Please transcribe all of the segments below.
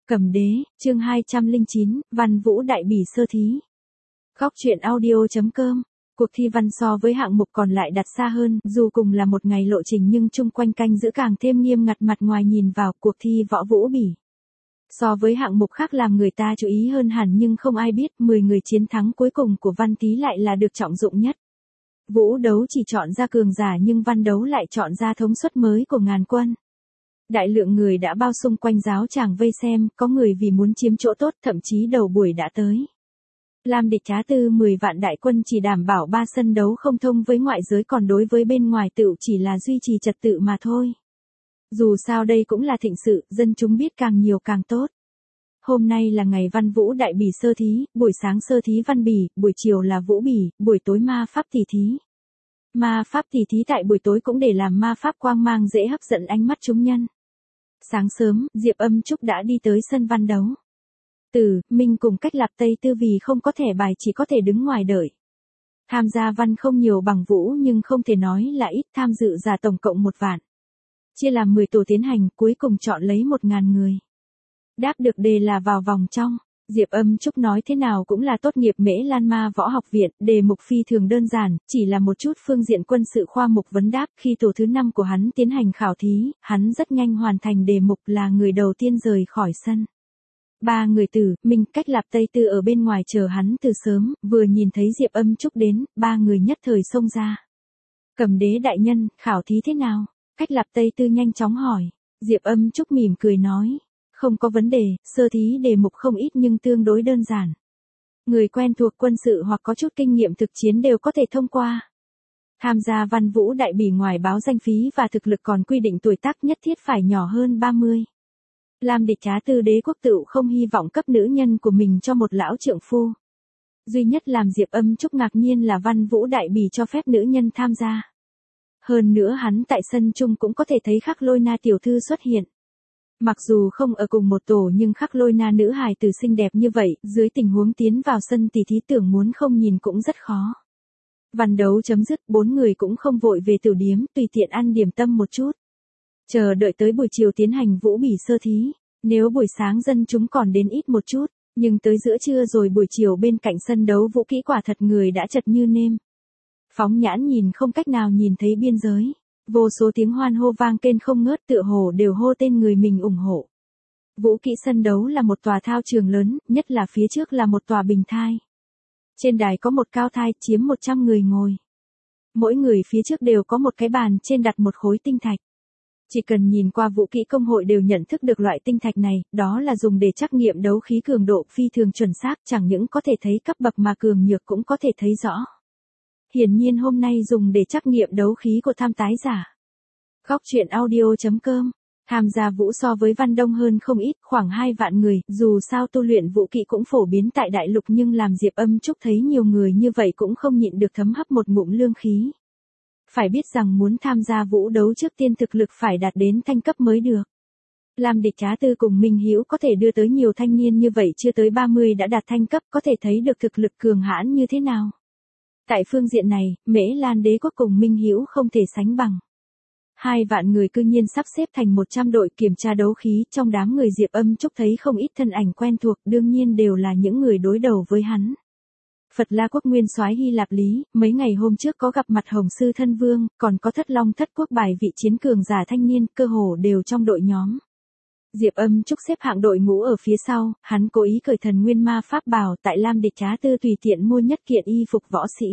Cầm đế, chương 209, Văn Vũ Đại Bỉ sơ thí. Góc truyện audio.com. Cuộc thi văn so với hạng mục còn lại đặt xa hơn, dù cùng là một ngày lộ trình nhưng chung quanh canh giữ càng thêm nghiêm ngặt, mặt ngoài nhìn vào cuộc thi võ vũ bỉ. So với hạng mục khác làm người ta chú ý hơn hẳn, nhưng không ai biết 10 người chiến thắng cuối cùng của văn tý lại là được trọng dụng nhất. Vũ đấu chỉ chọn ra cường giả nhưng văn đấu lại chọn ra thống suất mới của ngàn quân. Đại lượng người đã bao xung quanh giáo tràng vây xem, có người vì muốn chiếm chỗ tốt thậm chí đầu buổi đã tới. Lam Địch Trá Tư 10 vạn đại quân chỉ đảm bảo 3 sân đấu không thông với ngoại giới, còn đối với bên ngoài tựu chỉ là duy trì trật tự mà thôi. Dù sao đây cũng là thịnh sự, dân chúng biết càng nhiều càng tốt. Hôm nay là ngày Văn Vũ Đại Bỉ sơ thí, buổi sáng sơ thí văn bỉ, buổi chiều là vũ bỉ, buổi tối ma pháp tỷ thí. Ma pháp tỷ thí tại buổi tối cũng để làm ma pháp quang mang dễ hấp dẫn ánh mắt chúng nhân. Sáng sớm, Diệp Âm Trúc đã đi tới sân văn đấu. Từ, Minh cùng Cách Lạp Tây Tư vì không có thẻ bài chỉ có thể đứng ngoài đợi. Tham gia văn không nhiều bằng Vũ nhưng không thể nói là ít, tham dự giả tổng cộng 1 vạn. Chia làm 10 tổ tiến hành, cuối cùng chọn lấy 1000 người. Đáp được đề là vào vòng trong. Diệp Âm Trúc nói thế nào cũng là tốt nghiệp Mễ Lan Ma Võ Học Viện, đề mục phi thường đơn giản, chỉ là một chút phương diện quân sự khoa mục vấn đáp. Khi tổ thứ 5 của hắn tiến hành khảo thí, hắn rất nhanh hoàn thành đề mục, là người đầu tiên rời khỏi sân. 3 người Từ, Minh, Cách Lạp Tây Tư ở bên ngoài chờ hắn từ sớm, vừa nhìn thấy Diệp Âm Trúc đến, 3 người nhất thời xông ra. Cầm đế đại nhân, khảo thí thế nào? Cách Lạp Tây Tư nhanh chóng hỏi. Diệp Âm Trúc mỉm cười nói. Không có vấn đề, sơ thí đề mục không ít nhưng tương đối đơn giản. Người quen thuộc quân sự hoặc có chút kinh nghiệm thực chiến đều có thể thông qua. Tham gia Văn Vũ Đại Bỉ ngoài báo danh phí và thực lực còn quy định tuổi tác nhất thiết phải nhỏ hơn 30. Lam Địch Trá Tư đế quốc tựu không hy vọng cấp nữ nhân của mình cho một lão trượng phu. Duy nhất làm Diệp Âm Trúc ngạc nhiên là Văn Vũ Đại Bỉ cho phép nữ nhân tham gia. Hơn nữa hắn tại sân chung cũng có thể thấy Khắc Lôi Na tiểu thư xuất hiện. Mặc dù không ở cùng một tổ nhưng Khắc Lôi Na nữ hài tử xinh đẹp như vậy, dưới tình huống tiến vào sân tỷ thí tưởng muốn không nhìn cũng rất khó. Văn đấu chấm dứt, 4 người cũng không vội về tiểu điếm, tùy tiện ăn điểm tâm một chút. Chờ đợi tới buổi chiều tiến hành vũ bỉ sơ thí. Nếu buổi sáng dân chúng còn đến ít một chút, nhưng tới giữa trưa rồi buổi chiều bên cạnh sân đấu vũ kỹ quả thật người đã chật như nêm. Phóng nhãn nhìn không cách nào nhìn thấy biên giới. Vô số tiếng hoan hô vang kên không ngớt, tựa hồ đều hô tên người mình ủng hộ. Vũ kỹ sân đấu là một tòa thao trường lớn, nhất là phía trước là một tòa bình thai. Trên đài có một cao thai chiếm 100 người ngồi. Mỗi người phía trước đều có một cái bàn trên đặt một khối tinh thạch. Chỉ cần nhìn qua vũ kỹ công hội đều nhận thức được loại tinh thạch này, đó là dùng để trắc nghiệm đấu khí cường độ phi thường chuẩn xác, chẳng những có thể thấy cấp bậc mà cường nhược cũng có thể thấy rõ. Hiển nhiên hôm nay dùng để trắc nghiệm đấu khí của tham tái giả. Góc truyện audio.com. Tham gia vũ so với văn đông hơn không ít, khoảng 2 vạn người, dù sao tu luyện vũ kỹ cũng phổ biến tại đại lục nhưng làm Diệp Âm Trúc thấy nhiều người như vậy cũng không nhịn được thấm hấp một ngụm lương khí. Phải biết rằng muốn tham gia vũ đấu trước tiên thực lực phải đạt đến thanh cấp mới được. Lam Địch Trá Tư cùng Minh Hữu có thể đưa tới nhiều thanh niên như vậy chưa tới 30 đã đạt thanh cấp, có thể thấy được thực lực cường hãn như thế nào. Tại phương diện này, Mễ Lan đế quốc cùng Minh Hữu không thể sánh bằng. 2 vạn người cư nhiên sắp xếp thành 100 đội kiểm tra đấu khí, trong đám người Diệp Âm Trúc thấy không ít thân ảnh quen thuộc, đương nhiên đều là những người đối đầu với hắn. Phật La quốc nguyên soái Hy Lạp Lý, mấy ngày hôm trước có gặp mặt Hồng Sư Thân Vương, còn có Thất Long Thất Quốc bài vị chiến cường giả thanh niên, cơ hồ đều trong đội nhóm. Diệp Âm Trúc xếp hạng đội ngũ ở phía sau, hắn cố ý cởi thần nguyên ma pháp bào, tại Lam Địch Trá Tư tùy tiện mua nhất kiện y phục võ sĩ.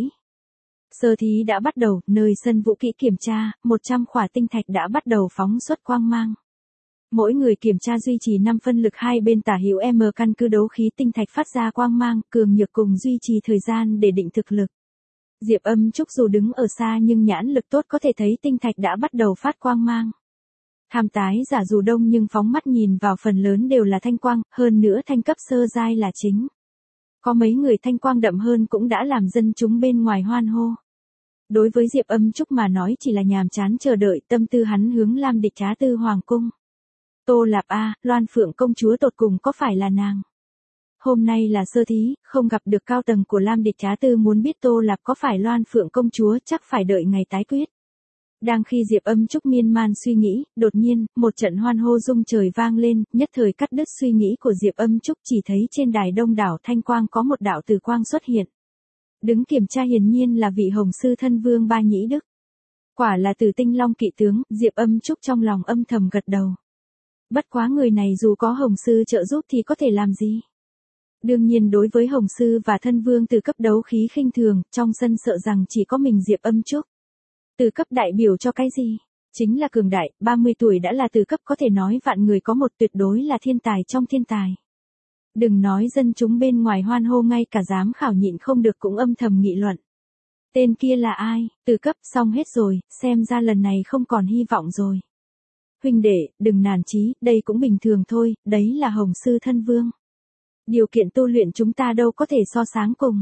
Sơ thí đã bắt đầu, nơi sân vũ kỹ kiểm tra, 100 khỏa tinh thạch đã bắt đầu phóng xuất quang mang. Mỗi người kiểm tra duy trì 5 phân lực, hai bên tả hữu M căn cứ đấu khí tinh thạch phát ra quang mang, cường nhược cùng duy trì thời gian để định thực lực. Diệp Âm Trúc dù đứng ở xa nhưng nhãn lực tốt có thể thấy tinh thạch đã bắt đầu phát quang mang. Tham tái giả dù đông nhưng phóng mắt nhìn vào phần lớn đều là thanh quang, hơn nữa thanh cấp sơ giai là chính. Có mấy người thanh quang đậm hơn cũng đã làm dân chúng bên ngoài hoan hô. Đối với Diệp Âm Trúc mà nói chỉ là nhàm chán chờ đợi, tâm tư hắn hướng Lam Địch Trá Tư hoàng cung. Tô Lạp A, Loan Phượng công chúa tột cùng có phải là nàng? Hôm nay là sơ thí, không gặp được cao tầng của Lam Địch Trá Tư, muốn biết Tô Lạp có phải Loan Phượng công chúa chắc phải đợi ngày tái quyết. Đang khi Diệp Âm Trúc miên man suy nghĩ, đột nhiên, một trận hoan hô rung trời vang lên, nhất thời cắt đứt suy nghĩ của Diệp Âm Trúc, chỉ thấy trên đài đông đảo thanh quang có một đạo từ quang xuất hiện. Đứng kiểm tra hiển nhiên là vị Hồng Sư Thân Vương Ba Nhĩ Đức. Quả là Tử Tinh Long kỵ tướng, Diệp Âm Trúc trong lòng âm thầm gật đầu. Bất quá người này dù có Hồng Sư trợ giúp thì có thể làm gì? Đương nhiên đối với Hồng Sư và Thân Vương từ cấp đấu khí khinh thường, trong sân sợ rằng chỉ có mình Diệp Âm Trúc. Từ cấp đại biểu cho cái gì? Chính là cường đại, 30 tuổi đã là từ cấp, có thể nói vạn người có một, tuyệt đối là thiên tài trong thiên tài. Đừng nói dân chúng bên ngoài hoan hô, ngay cả giám khảo nhịn không được cũng âm thầm nghị luận. Tên kia là ai? Từ cấp xong hết rồi, xem ra lần này không còn hy vọng rồi. Huynh đệ, đừng nản chí, đây cũng bình thường thôi, đấy là Hồng Sư Thân Vương. Điều kiện tu luyện chúng ta đâu có thể so sánh cùng.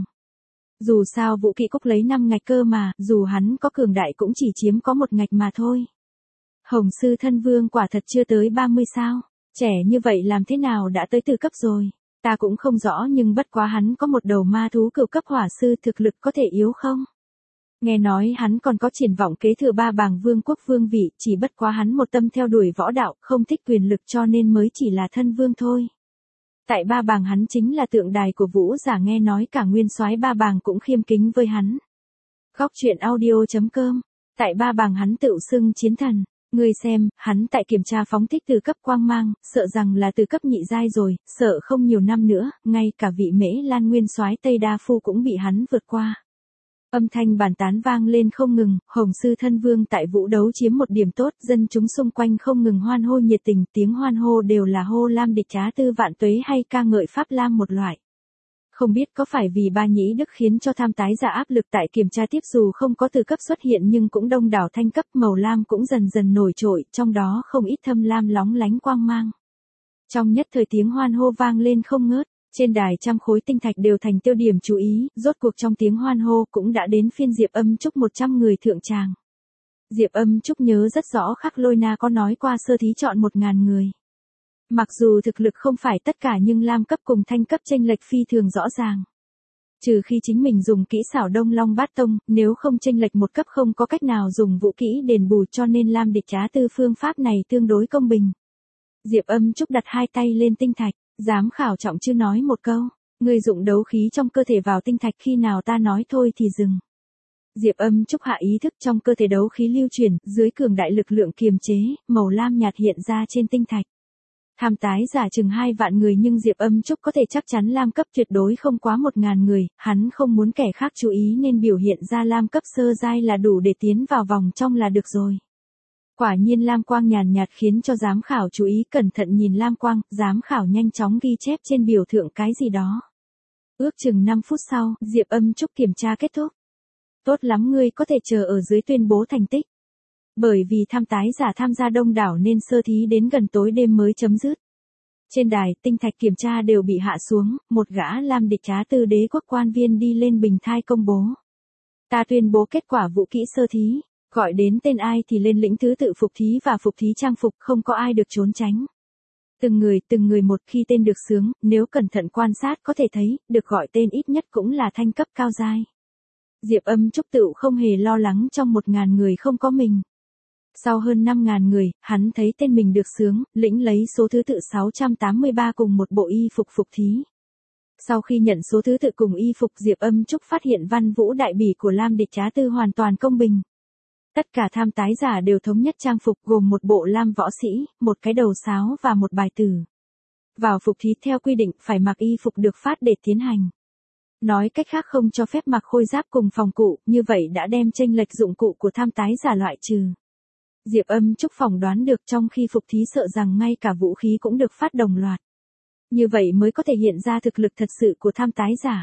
Dù sao Vũ Kỵ Cốc lấy 5 ngạch cơ mà, dù hắn có cường đại cũng chỉ chiếm có 1 ngạch mà thôi. Hồng Sư Thân Vương quả thật chưa tới 30 sao? Trẻ như vậy làm thế nào đã tới từ cấp rồi? Ta cũng không rõ, nhưng bất quá hắn có một đầu ma thú cửu cấp hỏa sư, thực lực có thể yếu không? Nghe nói hắn còn có triển vọng kế thừa 3 bàng vương quốc vương vị, chỉ bất quá hắn một tâm theo đuổi võ đạo, không thích quyền lực cho nên mới chỉ là thân vương thôi. Tại 3 bàng hắn chính là tượng đài của vũ giả, nghe nói cả nguyên soái 3 bàng cũng khiêm kính với hắn. Góc truyện audio.com. Tại 3 bàng hắn tự xưng chiến thần. Ngươi xem, hắn tại kiểm tra phóng thích từ cấp quang mang, sợ rằng là từ cấp nhị giai rồi, sợ không nhiều năm nữa, ngay cả vị Mễ Lan nguyên soái Tây Đa Phu cũng bị hắn vượt qua. Âm thanh bàn tán vang lên không ngừng, Hồng Sư Thân Vương tại vũ đấu chiếm một điểm tốt, dân chúng xung quanh không ngừng hoan hô nhiệt tình, tiếng hoan hô đều là hô Lam địch trá tư vạn tuế hay ca ngợi Pháp Lam một loại. Không biết có phải vì Ba Nhĩ Đức khiến cho tham tái giả áp lực tại kiểm tra tiếp, dù không có từ cấp xuất hiện nhưng cũng đông đảo thanh cấp, màu lam cũng dần dần nổi trội, trong đó không ít thâm lam lóng lánh quang mang. Trong nhất thời tiếng hoan hô vang lên không ngớt. Trên đài trăm khối tinh thạch đều thành tiêu điểm chú ý, rốt cuộc trong tiếng hoan hô cũng đã đến phiên Diệp Âm Trúc 100 người thượng tràng. Diệp Âm Trúc nhớ rất rõ Khắc Lôi Na có nói qua sơ thí chọn 1000 người. Mặc dù thực lực không phải tất cả nhưng lam cấp cùng thanh cấp chênh lệch phi thường rõ ràng. Trừ khi chính mình dùng kỹ xảo Đông Long Bát Tông, nếu không chênh lệch một cấp không có cách nào dùng vũ kỹ đền bù, cho nên Lam địch trá tư phương pháp này tương đối công bình. Diệp Âm Trúc đặt 2 tay lên tinh thạch. Giám khảo trọng chưa nói một câu, ngươi dụng đấu khí trong cơ thể vào tinh thạch, khi nào ta nói thôi thì dừng. Diệp Âm Trúc hạ ý thức, trong cơ thể đấu khí lưu chuyển, dưới cường đại lực lượng kiềm chế, màu lam nhạt hiện ra trên tinh thạch. Tham tái giả chừng 2 vạn người nhưng Diệp Âm Trúc có thể chắc chắn lam cấp tuyệt đối không quá 1000 người, hắn không muốn kẻ khác chú ý nên biểu hiện ra lam cấp sơ giai là đủ để tiến vào vòng trong là được rồi. Quả nhiên lam quang nhàn nhạt khiến cho giám khảo chú ý, cẩn thận nhìn lam quang, giám khảo nhanh chóng ghi chép trên biểu thượng cái gì đó. Ước chừng 5 phút sau, Diệp Âm Trúc kiểm tra kết thúc. Tốt lắm, ngươi có thể chờ ở dưới tuyên bố thành tích. Bởi vì tham tái giả tham gia đông đảo nên sơ thí đến gần tối đêm mới chấm dứt. Trên đài, tinh thạch kiểm tra đều bị hạ xuống, một gã lam địch trá tư đế quốc quan viên đi lên bình thai công bố. Ta tuyên bố kết quả vũ kỹ sơ thí. Gọi đến tên ai thì lên lĩnh thứ tự phục thí và phục thí trang phục, không có ai được trốn tránh. Từng người một, khi tên được xướng, nếu cẩn thận quan sát có thể thấy, được gọi tên ít nhất cũng là thanh cấp cao giai. Diệp Âm Trúc tự không hề lo lắng trong 1000 người không có mình. Sau hơn 5000 người, hắn thấy tên mình được xướng, lĩnh lấy số thứ tự 683 cùng một bộ y phục phục thí. Sau khi nhận số thứ tự cùng y phục, Diệp Âm Trúc phát hiện văn vũ đại bỉ của Lam địch trá tư hoàn toàn công bình. Tất cả tham tái giả đều thống nhất trang phục, gồm một bộ lam võ sĩ, một cái đầu sáo và một bài tử. Vào phục thí theo quy định phải mặc y phục được phát để tiến hành. Nói cách khác không cho phép mặc khôi giáp cùng phòng cụ, như vậy đã đem chênh lệch dụng cụ của tham tái giả loại trừ. Diệp Âm Trúc phỏng đoán được trong khi phục thí sợ rằng ngay cả vũ khí cũng được phát đồng loạt. Như vậy mới có thể hiện ra thực lực thật sự của tham tái giả.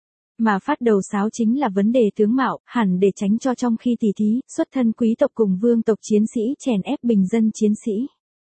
Mà phát đầu sáo chính là vấn đề tướng mạo, hẳn để tránh cho trong khi tỉ thí, xuất thân quý tộc cùng vương tộc chiến sĩ chèn ép bình dân chiến sĩ.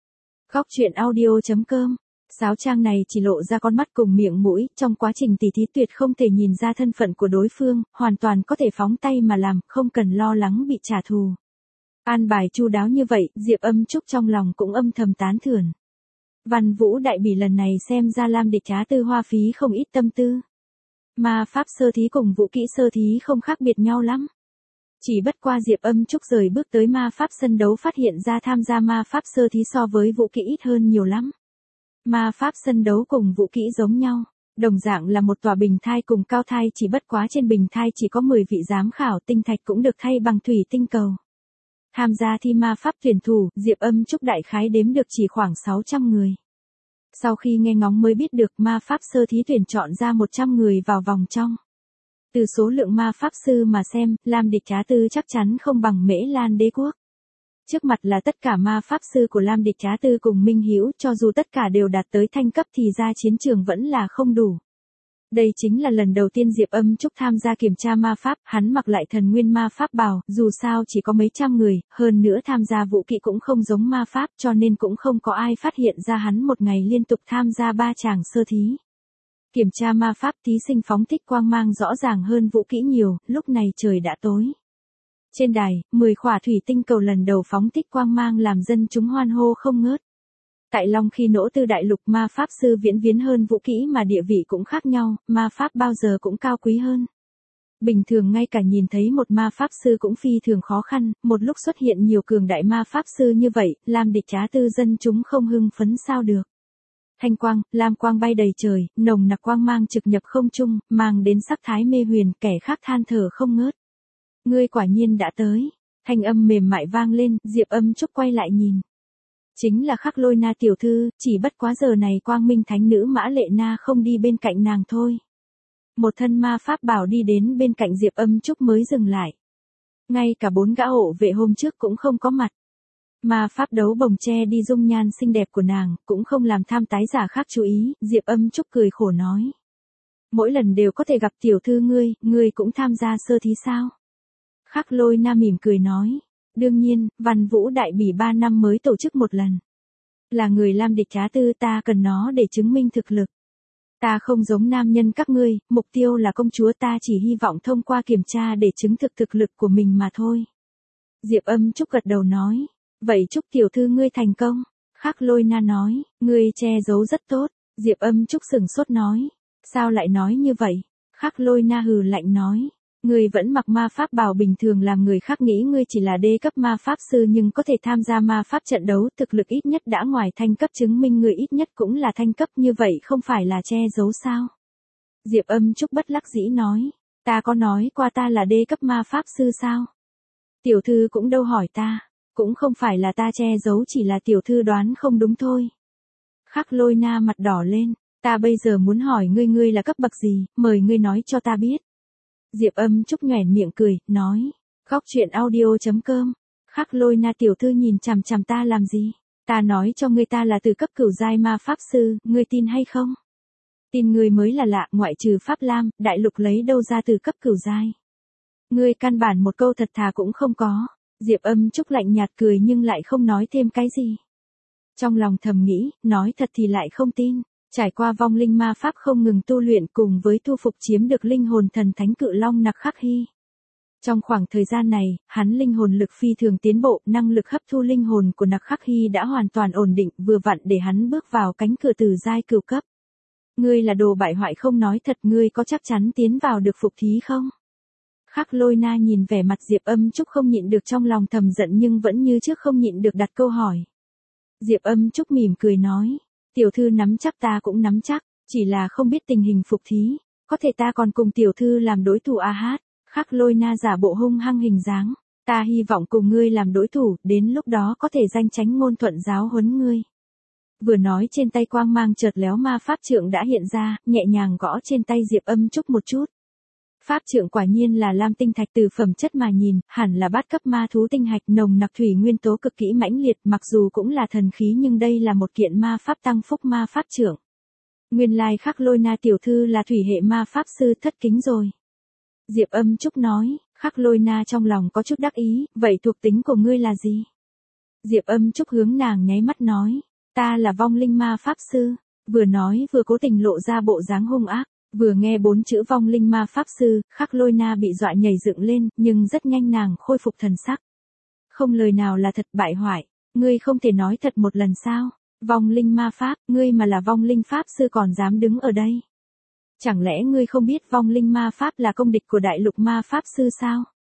Góc truyện audio.com. Sáo trang này chỉ lộ ra con mắt cùng miệng mũi, trong quá trình tỉ thí tuyệt không thể nhìn ra thân phận của đối phương, hoàn toàn có thể phóng tay mà làm, không cần lo lắng bị trả thù. An bài chu đáo như vậy, Diệp Âm Trúc trong lòng cũng âm thầm tán thưởng. Văn vũ đại bỉ lần này xem ra Lam địch trá tư hoa phí không ít tâm tư. Ma pháp sơ thí cùng vũ kỹ sơ thí không khác biệt nhau lắm. Chỉ bất qua Diệp Âm Trúc rời bước tới ma pháp sân đấu phát hiện ra tham gia ma pháp sơ thí so với vũ kỹ ít hơn nhiều lắm. Ma pháp sân đấu cùng vũ kỹ giống nhau, đồng dạng là một tòa bình thai cùng cao thai, chỉ bất quá trên bình thai chỉ có 10 vị giám khảo, tinh thạch cũng được thay bằng thủy tinh cầu. Tham gia thi ma pháp tuyển thủ, Diệp Âm Trúc đại khái đếm được chỉ khoảng 600 người. Sau khi nghe ngóng mới biết được ma pháp sơ thí tuyển chọn ra 100 người vào vòng trong. Từ số lượng ma pháp sư mà xem, Lam Địch Trá Tư chắc chắn không bằng Mễ Lan Đế quốc. Trước mặt là tất cả ma pháp sư của Lam Địch Trá Tư cùng Minh Hữu, cho dù tất cả đều đạt tới thanh cấp thì ra chiến trường vẫn là không đủ. Đây chính là lần đầu tiên Diệp Âm Trúc tham gia kiểm tra ma pháp, hắn mặc lại thần nguyên ma pháp bào, dù sao chỉ có mấy trăm người, hơn nữa tham gia vũ kỹ cũng không giống ma pháp, cho nên cũng không có ai phát hiện ra hắn một ngày liên tục tham gia 3 tràng sơ thí. Kiểm tra ma pháp, thí sinh phóng thích quang mang rõ ràng hơn vũ kỹ nhiều, lúc này trời đã tối. Trên đài, 10 khỏa thủy tinh cầu lần đầu phóng thích quang mang làm dân chúng hoan hô không ngớt. Tại Long Khi Nỗ Tư đại lục, ma pháp sư viễn hơn vũ kỹ mà địa vị cũng khác nhau, ma pháp bao giờ cũng cao quý hơn. Bình thường ngay cả nhìn thấy một ma pháp sư cũng phi thường khó khăn, một lúc xuất hiện nhiều cường đại ma pháp sư như vậy, Lam Địch Trá Tư dân chúng không hưng phấn sao được. Thanh quang, lam quang bay đầy trời, nồng nặc quang mang trực nhập không trung, mang đến sắc thái mê huyền, kẻ khác than thở không ngớt. Ngươi quả nhiên đã tới. Thanh âm mềm mại vang lên, Diệp Âm Trúc quay lại nhìn. Chính là Khắc Lôi Na tiểu thư, chỉ bất quá giờ này Quang Minh Thánh Nữ Mã Lệ Na không đi bên cạnh nàng thôi. Một thân ma pháp bảo đi đến bên cạnh Diệp Âm Trúc mới dừng lại. Ngay cả 4 gã hộ vệ hôm trước cũng không có mặt. Ma pháp đấu bồng che đi dung nhan xinh đẹp của nàng, cũng không làm tham tái giả khác chú ý, Diệp Âm Trúc cười khổ nói. Mỗi lần đều có thể gặp tiểu thư ngươi cũng tham gia sơ thí sao? Khắc Lôi Na mỉm cười nói. Đương nhiên, Văn Vũ Đại Bỉ 3 năm mới tổ chức một lần. Là người Lam Địch Trá Tư, ta cần nó để chứng minh thực lực. Ta không giống nam nhân các ngươi, mục tiêu là công chúa, ta chỉ hy vọng thông qua kiểm tra để chứng thực thực lực của mình mà thôi. Diệp Âm Trúc gật đầu nói. Vậy chúc tiểu thư ngươi thành công. Khắc Lôi Na nói, ngươi che giấu rất tốt. Diệp Âm Trúc sửng sốt nói. Sao lại nói như vậy? Khắc Lôi Na hừ lạnh nói. Ngươi vẫn mặc ma pháp bào bình thường làm người khác nghĩ ngươi chỉ là đê cấp ma pháp sư nhưng có thể tham gia ma pháp trận đấu, thực lực ít nhất đã ngoài thanh cấp, chứng minh ngươi ít nhất cũng là thanh cấp, như vậy không phải là che giấu sao? Diệp Âm Trúc bất đắc dĩ nói, ta có nói qua ta là đê cấp ma pháp sư sao? Tiểu thư cũng đâu hỏi ta, cũng không phải là ta che giấu, chỉ là tiểu thư đoán không đúng thôi. Khắc Lôi Na mặt đỏ lên, ta bây giờ muốn hỏi ngươi là cấp bậc gì, mời ngươi nói cho ta biết. Diệp Âm Trúc nhoẻn miệng cười, nói, Góc Truyện Audio.com, Khắc Lôi Na tiểu thư nhìn chằm chằm ta làm gì? Ta nói cho ngươi ta là từ cấp cửu giai ma pháp sư, ngươi tin hay không? Tin ngươi mới là lạ, ngoại trừ Pháp Lam, đại lục lấy đâu ra từ cấp cửu giai? Ngươi căn bản một câu thật thà cũng không có. Diệp Âm Trúc lạnh nhạt cười nhưng lại không nói thêm cái gì. Trong lòng thầm nghĩ, nói thật thì lại không tin. Trải qua vong linh ma pháp không ngừng tu luyện cùng với thu phục chiếm được linh hồn thần thánh cự long Nặc Khắc Hy. Trong khoảng thời gian này, hắn linh hồn lực phi thường tiến bộ, năng lực hấp thu linh hồn của Nặc Khắc Hy đã hoàn toàn ổn định, vừa vặn để hắn bước vào cánh cửa từ giai cửu cấp. Ngươi là đồ bại hoại không nói thật, ngươi có chắc chắn tiến vào được phục thí không? Khắc Lôi Na nhìn vẻ mặt Diệp Âm Trúc không nhịn được trong lòng thầm giận nhưng vẫn như trước không nhịn được đặt câu hỏi. Diệp Âm Trúc mỉm cười nói. Tiểu thư nắm chắc ta cũng nắm chắc, chỉ là không biết tình hình phục thí, có thể ta còn cùng tiểu thư làm đối thủ a hát. Khắc Lôi Na giả bộ hung hăng hình dáng, ta hy vọng cùng ngươi làm đối thủ, đến lúc đó có thể danh chánh ngôn thuận giáo huấn ngươi. Vừa nói trên tay quang mang chợt léo, ma pháp trượng đã hiện ra, nhẹ nhàng gõ trên tay Diệp Âm Trúc một chút. Pháp trượng quả nhiên là lam tinh thạch, từ phẩm chất mà nhìn, hẳn là bát cấp ma thú tinh hạch, nồng nặc thủy nguyên tố cực kỹ mãnh liệt, mặc dù cũng là thần khí nhưng đây là một kiện ma pháp tăng phúc ma pháp trượng. Nguyên lai Khắc Lôi Na tiểu thư là thủy hệ ma pháp sư, thất kính rồi. Diệp Âm Trúc nói. Khắc Lôi Na trong lòng có chút đắc ý, vậy thuộc tính của ngươi là gì? Diệp Âm Trúc hướng nàng nháy mắt nói, ta là vong linh ma pháp sư. Vừa nói vừa cố tình lộ ra bộ dáng hung ác. Vừa nghe 4 chữ vong linh ma pháp sư, Khắc Lôi Na bị dọa nhảy dựng lên, nhưng rất nhanh nàng khôi phục thần sắc. Không lời nào là thật, bại hoại, ngươi không thể nói thật một lần sao? Vong linh ma pháp, ngươi mà là vong linh pháp sư còn dám đứng ở đây? Chẳng lẽ ngươi không biết vong linh ma pháp là công địch của đại lục ma pháp sư sao?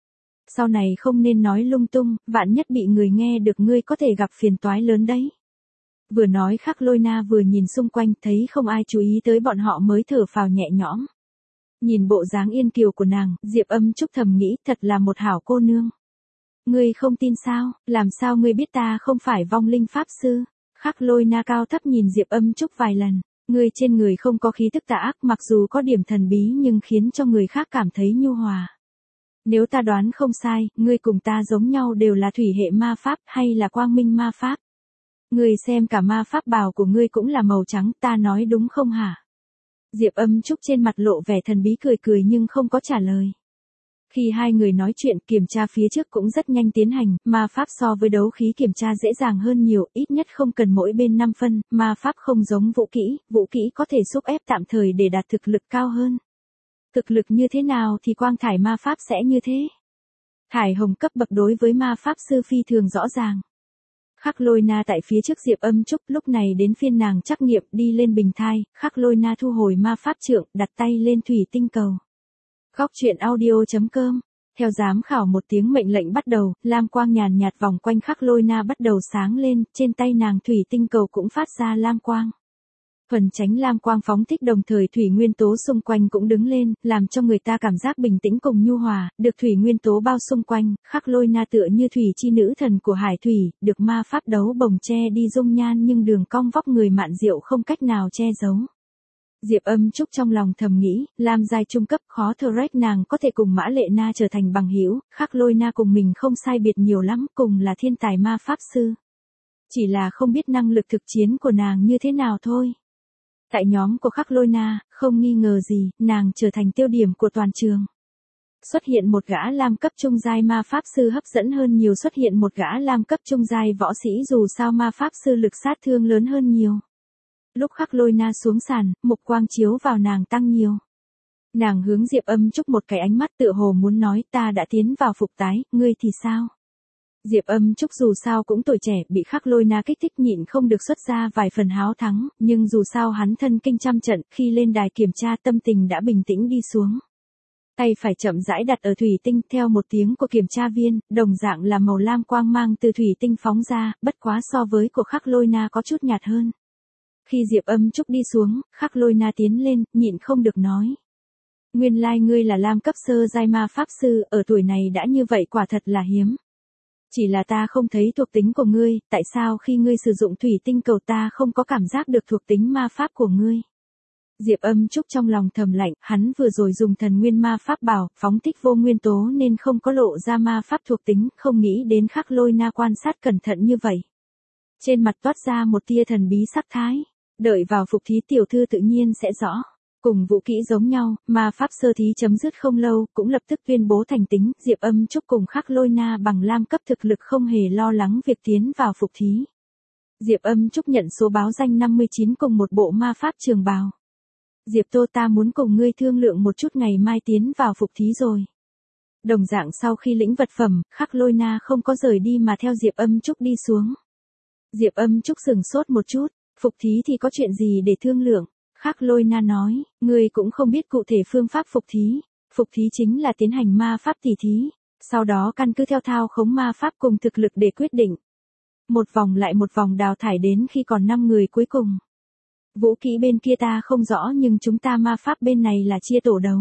Sau này không nên nói lung tung, vạn nhất bị người nghe được ngươi có thể gặp phiền toái lớn đấy. Vừa nói Khắc Lôi Na vừa nhìn xung quanh thấy không ai chú ý tới bọn họ mới thở phào nhẹ nhõm. Nhìn bộ dáng yên kiều của nàng, Diệp Âm Trúc thầm nghĩ thật là một hảo cô nương. Ngươi không tin sao, làm sao ngươi biết ta không phải vong linh pháp sư? Khắc Lôi Na cao thấp nhìn Diệp Âm Trúc vài lần, ngươi trên người không có khí tức tà ác mặc dù có điểm thần bí nhưng khiến cho người khác cảm thấy nhu hòa. Nếu ta đoán không sai, ngươi cùng ta giống nhau đều là thủy hệ ma pháp hay là quang minh ma pháp? Ngươi xem cả ma pháp bào của ngươi cũng là màu trắng, ta nói đúng không hả? Diệp Âm Trúc trên mặt lộ vẻ thần bí cười cười nhưng không có trả lời. Khi hai người nói chuyện, kiểm tra phía trước cũng rất nhanh tiến hành, ma pháp so với đấu khí kiểm tra dễ dàng hơn nhiều, ít nhất không cần mỗi bên 5 phân, ma pháp không giống vũ kỹ có thể giúp ép tạm thời để đạt thực lực cao hơn. Thực lực như thế nào thì quang thải ma pháp sẽ như thế. Thải hồng cấp bậc đối với ma pháp sư phi thường rõ ràng. Khắc Lôi Na tại phía trước Diệp Âm Trúc, lúc này đến phiên nàng trắc nghiệm đi lên bình thai, Khắc Lôi Na thu hồi ma pháp trượng, đặt tay lên thủy tinh cầu. Góc truyện audio.com. Theo giám khảo một tiếng mệnh lệnh bắt đầu, lam quang nhàn nhạt vòng quanh Khắc Lôi Na bắt đầu sáng lên, trên tay nàng thủy tinh cầu cũng phát ra lam quang. Thuần tránh lam quang phóng thích đồng thời thủy nguyên tố xung quanh cũng đứng lên, làm cho người ta cảm giác bình tĩnh cùng nhu hòa, được thủy nguyên tố bao xung quanh, Khắc Lôi Na tựa như thủy chi nữ thần của hải thủy, được ma pháp đấu bồng che đi dung nhan nhưng đường cong vóc người mạn diệu không cách nào che giấu. Diệp Âm Trúc trong lòng thầm nghĩ, lam giai trung cấp khó thờ rách nàng có thể cùng Mã Lệ Na trở thành bằng hữu, Khắc Lôi Na cùng mình không sai biệt nhiều lắm, cùng là thiên tài ma pháp sư. Chỉ là không biết năng lực thực chiến của nàng như thế nào thôi. Tại nhóm của Khắc Lôi Na, không nghi ngờ gì, nàng trở thành tiêu điểm của toàn trường. Xuất hiện một gã lam cấp trung giai ma pháp sư hấp dẫn hơn nhiều xuất hiện một gã lam cấp trung giai võ sĩ dù sao ma pháp sư lực sát thương lớn hơn nhiều. Lúc Khắc Lôi Na xuống sàn, mục quang chiếu vào nàng tăng nhiều. Nàng hướng Diệp Âm Trúc một cái ánh mắt tựa hồ muốn nói ta đã tiến vào phục tái, ngươi thì sao? Diệp Âm Trúc dù sao cũng tuổi trẻ, bị Khắc Lôi Na kích thích nhịn không được xuất ra vài phần háo thắng, nhưng dù sao hắn thân kinh trăm trận, khi lên đài kiểm tra tâm tình đã bình tĩnh đi xuống. Tay phải chậm rãi đặt ở thủy tinh, theo một tiếng của kiểm tra viên, đồng dạng là màu lam quang mang từ thủy tinh phóng ra, bất quá so với của Khắc Lôi Na có chút nhạt hơn. Khi Diệp Âm Trúc đi xuống, Khắc Lôi Na tiến lên, nhịn không được nói. Nguyên lai ngươi là lam cấp sơ giai ma pháp sư, ở tuổi này đã như vậy quả thật là hiếm. Chỉ là ta không thấy thuộc tính của ngươi, tại sao khi ngươi sử dụng thủy tinh cầu ta không có cảm giác được thuộc tính ma pháp của ngươi? Diệp Âm Trúc trong lòng thầm lạnh, hắn vừa rồi dùng thần nguyên ma pháp bảo, phóng thích vô nguyên tố nên không có lộ ra ma pháp thuộc tính, không nghĩ đến Khắc Lôi Na quan sát cẩn thận như vậy. Trên mặt toát ra một tia thần bí sắc thái, đợi vào phục thí tiểu thư tự nhiên sẽ rõ. Cùng vũ kỹ giống nhau, ma pháp sơ thí chấm dứt không lâu, cũng lập tức tuyên bố thành tính, Diệp Âm Trúc cùng Khắc Lôi Na bằng lam cấp thực lực không hề lo lắng việc tiến vào phục thí. Diệp Âm Trúc nhận số báo danh 59 cùng một bộ ma pháp trường bào. Diệp Tô ta muốn cùng ngươi thương lượng một chút ngày mai tiến vào phục thí rồi. Đồng dạng sau khi lĩnh vật phẩm, Khắc Lôi Na không có rời đi mà theo Diệp Âm Trúc đi xuống. Diệp Âm Trúc sửng sốt một chút, phục thí thì có chuyện gì để thương lượng? Khắc Lôi Na nói, ngươi cũng không biết cụ thể phương pháp phục thí. Phục thí chính là tiến hành ma pháp tỉ thí, sau đó căn cứ theo thao khống ma pháp cùng thực lực để quyết định. Một vòng lại một vòng đào thải đến khi còn 5 người cuối cùng. Vũ kỹ bên kia ta không rõ nhưng chúng ta ma pháp bên này là chia tổ đấu.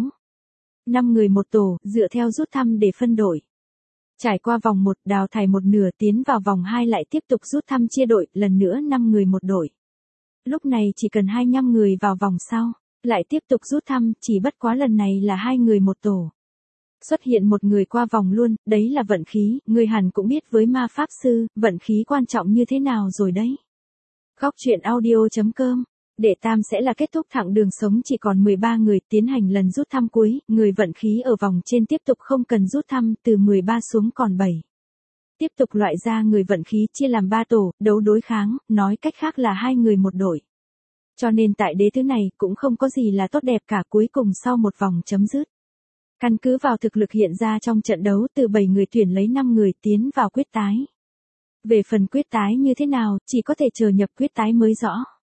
5 người một tổ, dựa theo rút thăm để phân đội. Trải qua vòng 1 đào thải một nửa tiến vào vòng 2 lại tiếp tục rút thăm chia đội, lần nữa 5 người một đội. Lúc này chỉ cần 25 người vào vòng sau, lại tiếp tục rút thăm, chỉ bất quá lần này là 2 người một tổ. Xuất hiện một người qua vòng luôn, đấy là vận khí, người hẳn cũng biết với ma pháp sư, vận khí quan trọng như thế nào rồi đấy. Góc truyện audio.com. Đệ tam sẽ là kết thúc thẳng đường sống chỉ còn 13 người tiến hành lần rút thăm cuối, người vận khí ở vòng trên tiếp tục không cần rút thăm từ 13 xuống còn 7. Tiếp tục loại ra người vận khí chia làm 3 tổ, đấu đối kháng, nói cách khác là 2 người một đội. Cho nên tại đế thứ này cũng không có gì là tốt đẹp cả cuối cùng sau một vòng chấm dứt. Căn cứ vào thực lực hiện ra trong trận đấu từ 7 người tuyển lấy 5 người tiến vào quyết tái. Về phần quyết tái như thế nào chỉ có thể chờ nhập quyết tái mới rõ.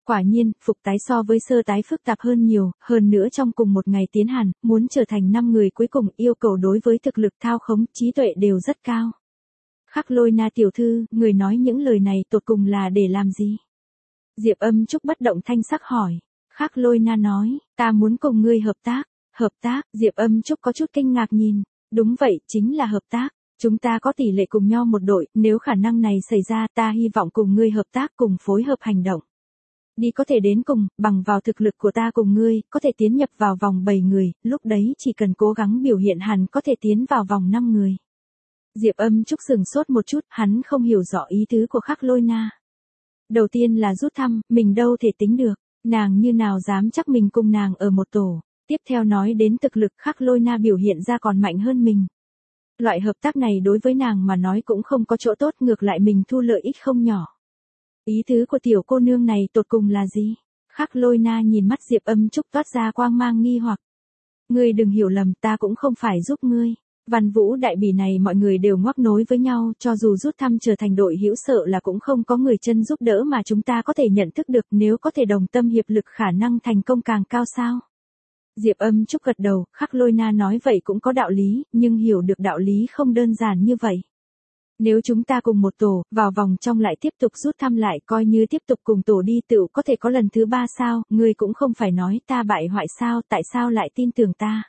Quả nhiên, phục tái so với sơ tái phức tạp hơn nhiều, hơn nữa trong cùng một ngày tiến hành, muốn trở thành 5 người cuối cùng yêu cầu đối với thực lực thao khống, trí tuệ đều rất cao. Khắc Lôi Na tiểu thư, người nói những lời này tột cùng là để làm gì? Diệp Âm Trúc bất động thanh sắc hỏi. Khắc Lôi Na nói, ta muốn cùng ngươi hợp tác. Hợp tác, Diệp Âm Trúc có chút kinh ngạc nhìn. Đúng vậy, chính là hợp tác. Chúng ta có tỷ lệ cùng nhau một đội, nếu khả năng này xảy ra ta hy vọng cùng ngươi hợp tác cùng phối hợp hành động. Đi có thể đến cùng, bằng vào thực lực của ta cùng ngươi, có thể tiến nhập vào vòng 7 người, lúc đấy chỉ cần cố gắng biểu hiện hẳn có thể tiến vào vòng 5 người. Diệp Âm Trúc sừng sốt một chút, hắn không hiểu rõ ý tứ của Khắc Lôi Na. Đầu tiên là rút thăm, mình đâu thể tính được, nàng như nào dám chắc mình cùng nàng ở một tổ. Tiếp theo nói đến thực lực Khắc Lôi Na biểu hiện ra còn mạnh hơn mình. Loại hợp tác này đối với nàng mà nói cũng không có chỗ tốt, ngược lại mình thu lợi ích không nhỏ. Ý tứ của tiểu cô nương này tột cùng là gì? Khắc Lôi Na nhìn mắt Diệp Âm Trúc toát ra quang mang nghi hoặc. Ngươi đừng hiểu lầm, ta cũng không phải giúp ngươi. Văn Vũ đại bỉ này mọi người đều ngoắc nối với nhau, cho dù rút thăm trở thành đội hữu sợ là cũng không có người chân giúp đỡ mà chúng ta có thể nhận thức được, nếu có thể đồng tâm hiệp lực khả năng thành công càng cao sao. Diệp Âm Trúc gật đầu, Khắc Lôi Na nói vậy cũng có đạo lý, nhưng hiểu được đạo lý không đơn giản như vậy. Nếu chúng ta cùng một tổ, vào vòng trong lại tiếp tục rút thăm lại, coi như tiếp tục cùng tổ đi tựu có thể có lần thứ 3 sao, ngươi cũng không phải nói ta bại hoại sao, tại sao lại tin tưởng ta.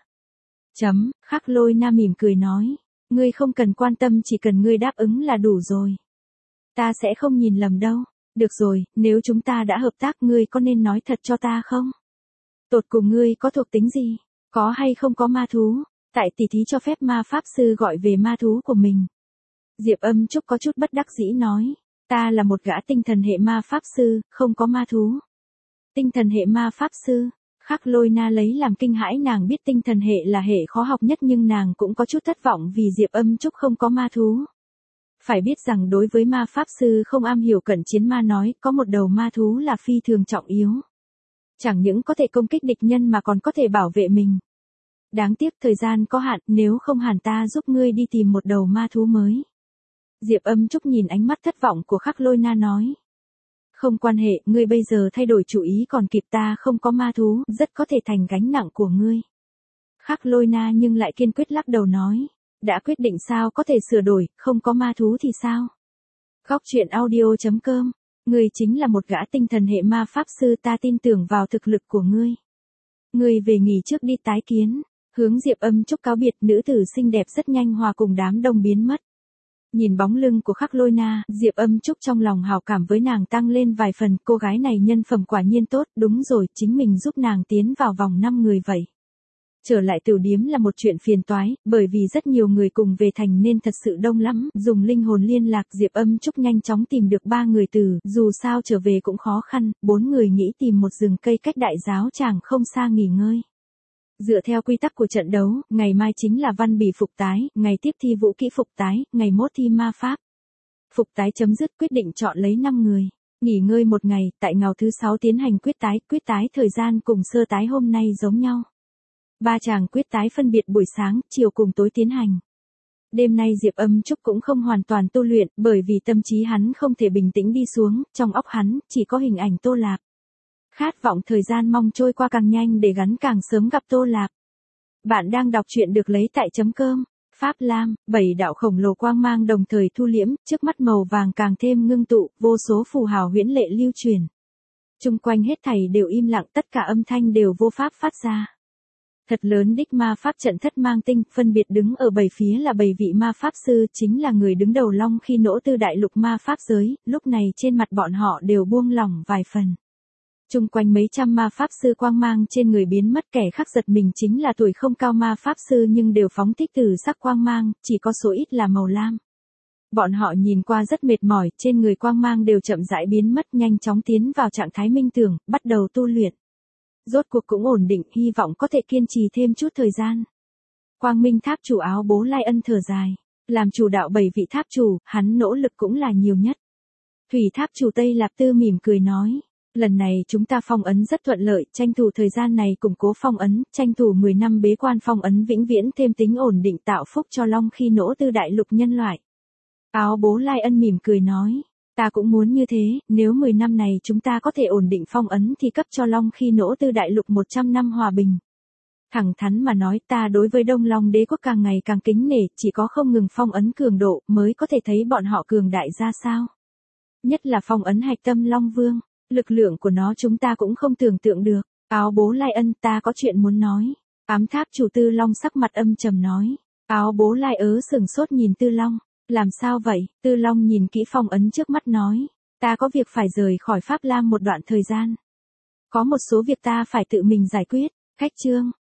Khắc Lôi Na mỉm cười nói, ngươi không cần quan tâm, chỉ cần ngươi đáp ứng là đủ rồi. Ta sẽ không nhìn lầm đâu. Được rồi, nếu chúng ta đã hợp tác ngươi có nên nói thật cho ta không? Tột cùng ngươi có thuộc tính gì? Có hay không có ma thú? Tại tỷ thí cho phép ma pháp sư gọi về ma thú của mình. Diệp Âm Trúc có chút bất đắc dĩ nói, ta là một gã tinh thần hệ ma pháp sư, không có ma thú. Tinh thần hệ ma pháp sư? Khắc Lôi Na lấy làm kinh hãi, nàng biết tinh thần hệ là hệ khó học nhất nhưng nàng cũng có chút thất vọng vì Diệp Âm Trúc không có ma thú. Phải biết rằng đối với ma pháp sư không am hiểu cận chiến ma nói, có một đầu ma thú là phi thường trọng yếu. Chẳng những có thể công kích địch nhân mà còn có thể bảo vệ mình. Đáng tiếc thời gian có hạn, nếu không hẳn ta giúp ngươi đi tìm một đầu ma thú mới. Diệp Âm Trúc nhìn ánh mắt thất vọng của Khắc Lôi Na nói. Không quan hệ, ngươi bây giờ thay đổi chủ ý còn kịp, ta không có ma thú, rất có thể thành gánh nặng của ngươi. Khắc Lôi Na nhưng lại kiên quyết lắc đầu nói. Đã quyết định sao có thể sửa đổi, không có ma thú thì sao? Góc truyện audio.com. Ngươi chính là một gã tinh thần hệ ma pháp sư, ta tin tưởng vào thực lực của ngươi. Ngươi về nghỉ trước đi tái kiến. Hướng Diệp Âm Trúc cáo biệt, nữ tử xinh đẹp rất nhanh hòa cùng đám đông biến mất. Nhìn bóng lưng của Khắc Lôi Na, Diệp Âm Trúc trong lòng hào cảm với nàng tăng lên vài phần, cô gái này nhân phẩm quả nhiên tốt, đúng rồi, chính mình giúp nàng tiến vào vòng 5 người vậy. Trở lại tiểu điếm là một chuyện phiền toái, bởi vì rất nhiều người cùng về thành nên thật sự đông lắm, dùng linh hồn liên lạc Diệp Âm Trúc nhanh chóng tìm được 3 người từ, dù sao trở về cũng khó khăn, 4 người nghĩ tìm một rừng cây cách đại giáo tràng không xa nghỉ ngơi. Dựa theo quy tắc của trận đấu, ngày mai chính là văn bỉ phục tái, ngày tiếp thi vũ kỹ phục tái, ngày mốt thi ma pháp. Phục tái chấm dứt, quyết định chọn lấy 5 người. Nghỉ ngơi một ngày, tại ngày thứ 6 tiến hành quyết tái thời gian cùng sơ tái hôm nay giống nhau. 3 chàng quyết tái phân biệt buổi sáng, chiều cùng tối tiến hành. Đêm nay Diệp Âm Trúc cũng không hoàn toàn tu luyện, bởi vì tâm trí hắn không thể bình tĩnh đi xuống, trong óc hắn chỉ có hình ảnh Tô Lạp. Khát vọng thời gian mong trôi qua càng nhanh để gắn càng sớm gặp Tô Lạp. Bạn đang đọc truyện được lấy tại .com. Pháp Lam, 7 đạo khổng lồ quang mang đồng thời thu liễm, trước mắt màu vàng càng thêm ngưng tụ, vô số phù hào huyễn lệ lưu truyền. Chung quanh hết thảy đều im lặng, tất cả âm thanh đều vô pháp phát ra. Thật lớn đích ma pháp trận thất mang tinh, phân biệt đứng ở 7 phía là 7 vị ma pháp sư, chính là người đứng đầu Long Khi Nỗ Tư đại lục ma pháp giới, lúc này trên mặt bọn họ đều buông lỏng vài phần. Chung quanh mấy trăm ma pháp sư quang mang trên người biến mất, kẻ khác giật mình chính là tuổi không cao ma pháp sư nhưng đều phóng thích từ sắc quang mang, chỉ có số ít là màu lam. Bọn họ nhìn qua rất mệt mỏi, trên người quang mang đều chậm rãi biến mất, nhanh chóng tiến vào trạng thái minh tưởng, bắt đầu tu luyện. Rốt cuộc cũng ổn định, hy vọng có thể kiên trì thêm chút thời gian. Quang Minh tháp chủ áo bố Lai Ân thở dài, làm chủ đạo 7 vị tháp chủ, hắn nỗ lực cũng là nhiều nhất. Thủy tháp chủ Tây Lạp Tư mỉm cười nói. Lần này chúng ta phong ấn rất thuận lợi, tranh thủ thời gian này củng cố phong ấn, tranh thủ 10 năm bế quan phong ấn vĩnh viễn thêm tính ổn định tạo phúc cho Long Khi Nỗ Tư đại lục nhân loại. Áo bố Lai Ân mỉm cười nói, Ta cũng muốn như thế, nếu 10 năm này chúng ta có thể ổn định phong ấn thì cấp cho Long Khi Nỗ Tư đại lục 100 năm hòa bình. Thẳng thắn mà nói, ta đối với Đông Long đế quốc càng ngày càng kính nể, chỉ có không ngừng phong ấn cường độ mới có thể thấy bọn họ cường đại ra sao. Nhất là phong ấn hạch tâm Long Vương, lực lượng của nó chúng ta cũng không tưởng tượng được. Áo bố Lai Ân, ta có chuyện muốn nói. Ám tháp chủ Tư Long sắc mặt âm trầm nói. Áo bố Lai Ớ sừng sốt nhìn Tư Long. Làm sao vậy? Tư Long nhìn kỹ phong ấn trước mắt nói. Ta có việc phải rời khỏi Pháp Lam một đoạn thời gian. Có một số việc ta phải tự mình giải quyết. Khách trương.